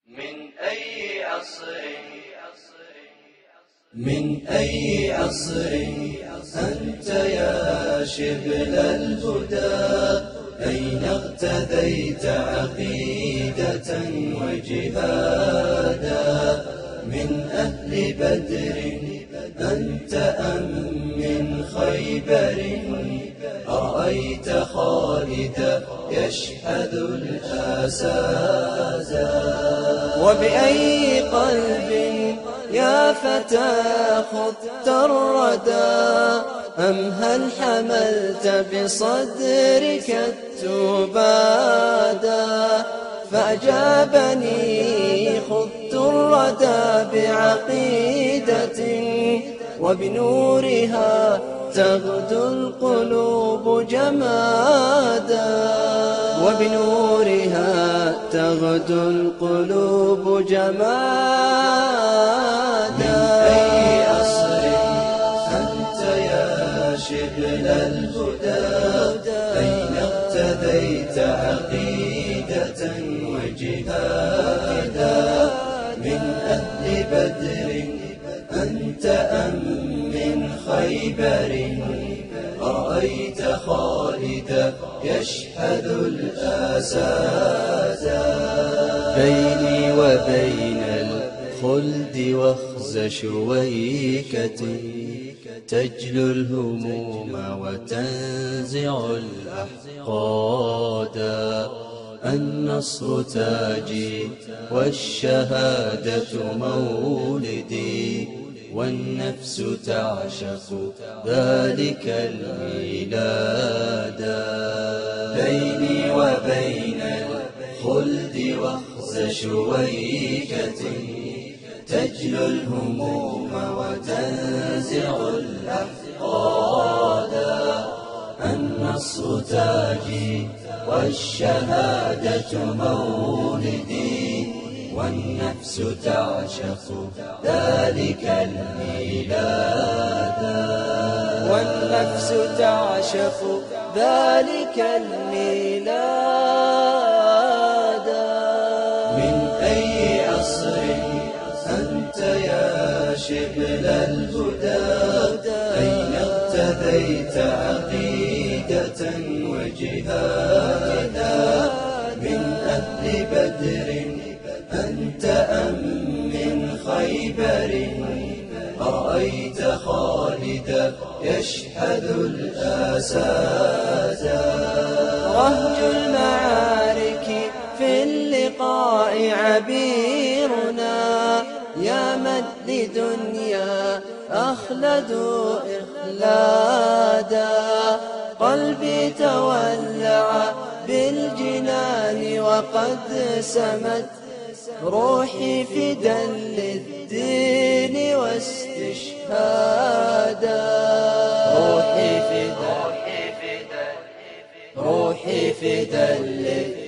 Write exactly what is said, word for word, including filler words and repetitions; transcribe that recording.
من أي عصر من أي عصر أنت يا شبل الهدى؟ أين اغتديت عقيدة وجهادا؟ من أهل بدر أنت أم من خيبر؟ أرأيت خالدا يشحذ الأسادا؟ وبأي قلب يا فتى خذت الردى؟ أم هل حملت بصدرك التبادا؟ فأجابني خذت الردى بعقيدة وبنورها تغدو القلوب جمادا، وبنورها تغدو القلوب جمادا. من أي عصر أنت يا شبل الهدى؟ أين اغتديت عقيدة وجهادا؟ من أهل بدر أنت أم من خيبر؟ أرأيت خالدا يشحذ الأسادا؟ بيني وبين الخلد وخز شويكة تجلو الهموم وتنزع الأحقادا. النصر تاجي والشهادة مولدي، والنفس تعشق ذلك الميلادا. بيني وبين الخلد وخز شويكة تجلو الهموم وتنزع الأحقادا. النصر تاجي والشهادة مولدي، والنفس تعشق ذلك الميلادا. والنفس تعشق ذلك الميلادا. من أي عصر أنت يا شبل الهدى؟ أين اغتديت عقيدة وجهادا؟ من أهل بدر أنت أم من خيبر؟ أرأيت خالدا يشحذ الأسادا؟ رهج المعارك في اللقاء عبيرنا، يا من لدنيا أخلد إخلادا. قلبي تولع بالجنان وقد سمت روحي فدا للدين واستشهادا. روحي فدا روحي فدا للدين